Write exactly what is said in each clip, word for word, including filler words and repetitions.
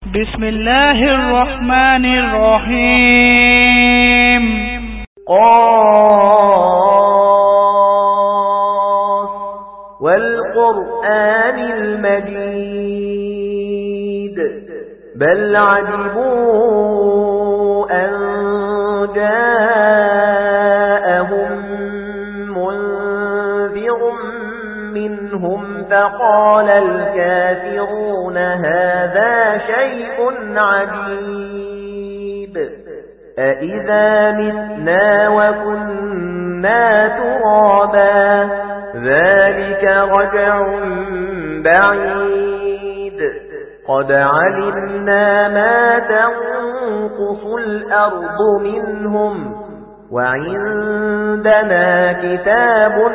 بسم الله الرحمن الرحيم. قاف والقرآن المجيد بل عجبوا أن جاءهم منذر منهم فقال الكافرون هذا شيء عجيب أإذا متنا وكنا ترابا ذلك رجع بعيد قد علمنا ما تنقص الأرض منهم وعندنا كتاب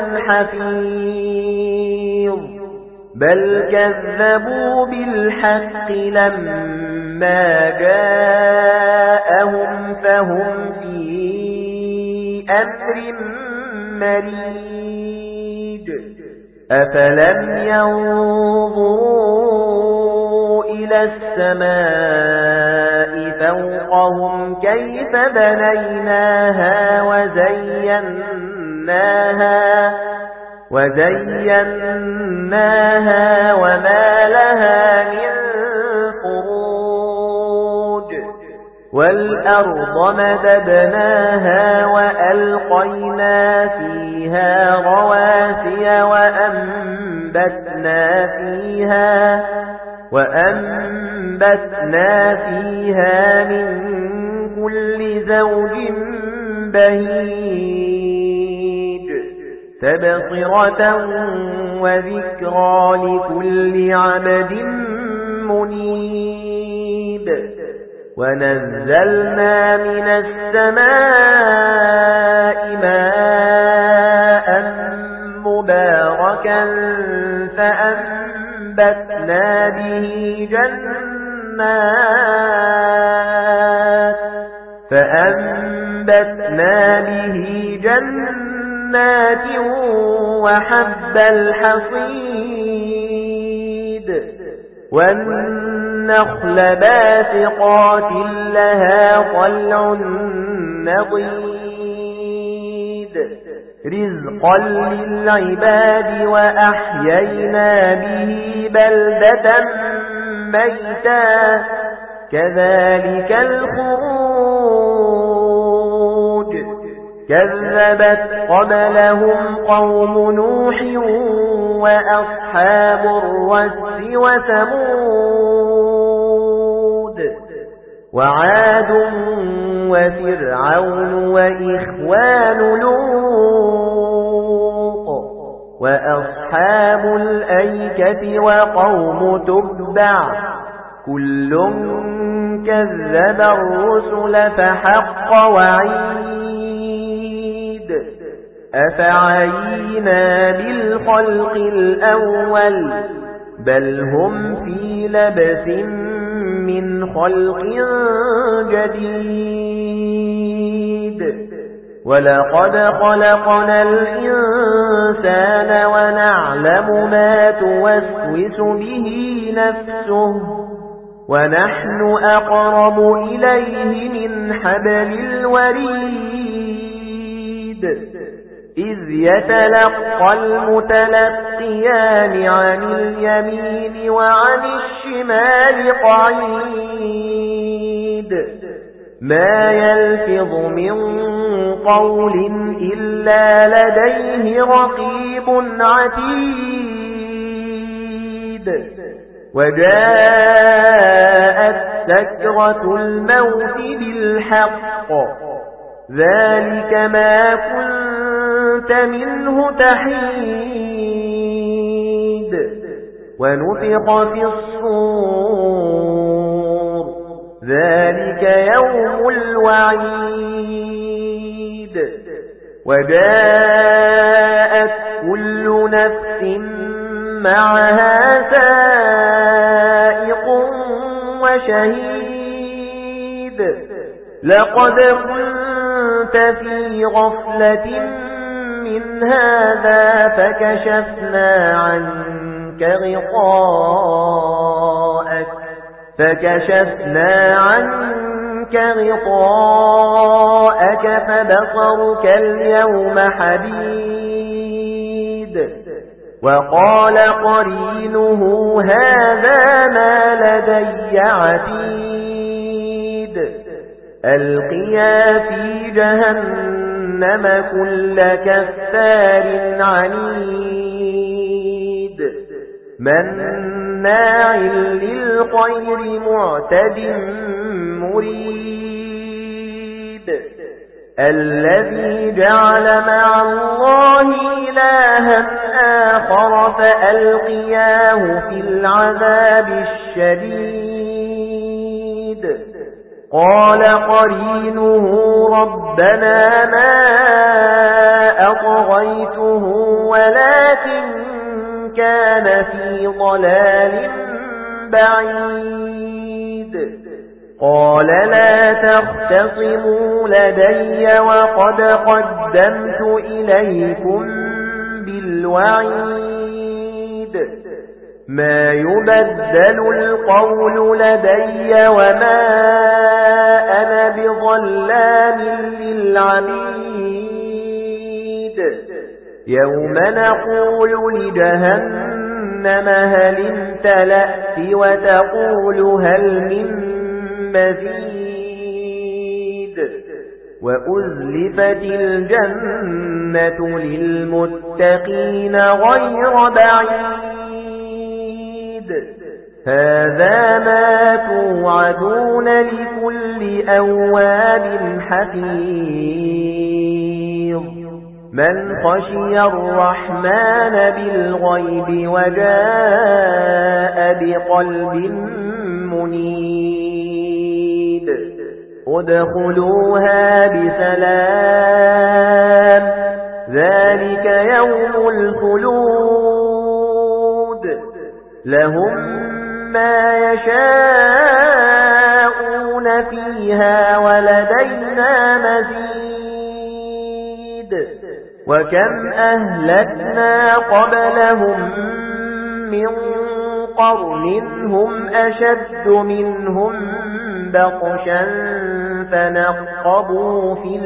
حفيظ بل كذبوا بالحق لما جاءهم فهم في أمر مريج أفلم ينظروا إلى السماء فوقهم كيف بنيناها وزيناها وزيناها وما لها من فروج والأرض مددناها وألقينا فيها رواسي وأنبتنا فيها وأنبتنا فيها من كل زوج بهيج تبصرة وذكرى لكل عبد منيب ونزلنا من السماء ماء مباركا فأنبتنا به جنات فأنبتنا به جنات وحب الحصيد والنخل باسقات لها طلع نضيد رزقا للعباد وأحيينا به بلدة ميتا كذلك الخروج كذبت قبلهم قوم نوح وأصحاب الرس وثمود وعاد وفرعون وإخوان لوط وأصحاب الأيكة وقوم تبع كل كذب الرسل فحق وعيد أفعينا بالخلق الأول بل هم في لبس من خلق جديد ولقد خلقنا الإنسان ونعلم ما توسوس به نفسه ونحن أقرب إليه من حبل الوريد إذ يتلقى المتلقيان عن اليمين وعن الشمال قعيد ما يلفظ من قول إلا لديه رقيب عتيد وجاءت سكرة الموت بالحق ذلك ما كنت منه تحيد ونفخ في الصور ذلك يوم الوعيد وجاءت كل نفس معها سائق وشهيد لقد كنت في غفلة من هذا فكشفنا عنك غطاءك فكشفنا عنك غطاءك فبصرك اليوم حديد وقال قرينه هذا ما لدي عتيد ألقيا في جهنم كل كفار عنيد مناع للخير معتد مريب الذي جعل مع الله إلها آخر فألقياه في العذاب الشديد قال قرينه ربنا ما أطغيته ولكن كان في ضلال بعيد قال لا تختصموا لدي وقد قدمت إليكم بالوعيد ما يبدل القول لدي وما أنا بظلام للعبيد يوم نقول لجهنم هل امتلأت وتقول هل من مزيد وأزلفت الجنة للمتقين غير بعيد هذا ما توعدون لكل أواب حفيظ من خشي الرحمن بالغيب وجاء بقلب منيب ادخلوها بسلام ذلك يوم الخلود لهم ما يشاءون فيها ولدينا مزيد وكم أهلكنا قبلهم من قرن هم أشد منهم بطشا فنقبوا في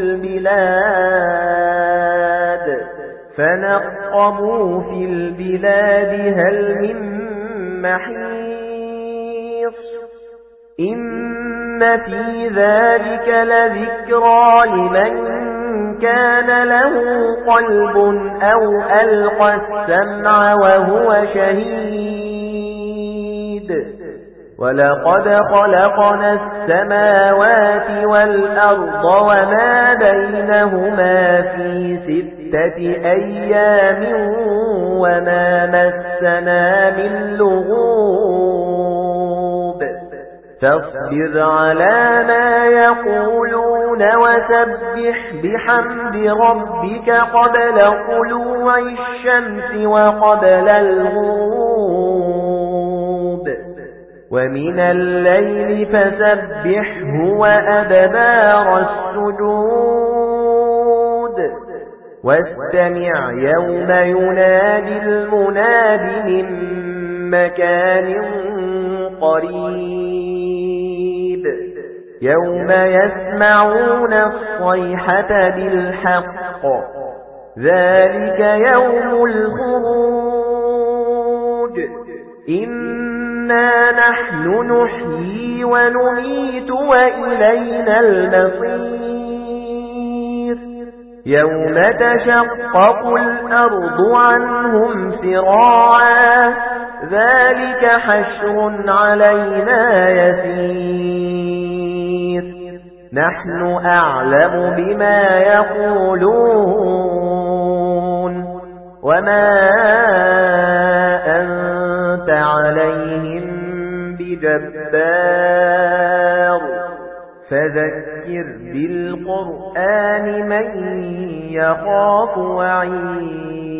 البلاد فنقبوا في البلاد هل من محيص إن في ذلك لذكرى لمن كان له قلب أو ألقى السمع وهو شهيد ولقد خلقنا السماوات والأرض وما بينهما في ستة أيام وما مسنا من لغوب فاصبر على ما يقولون وسبح بحمد ربك قبل طلوع الشمس وقبل الغروب ومن الليل فسبحه وأدبار السجود واستمع يوم ينادي المناد من مكان قريب يوم يسمعون الصيحة بالحق ذلك يوم الخروج إنا نحن نحيي ونميت وإلينا المصير يوم تشقق الأرض عنهم سراعا ذلك حشر علينا يسير نحن أعلم بما يقولون وما أنت عليهم بجبار فذكر بالقرآن من يخاف وعيد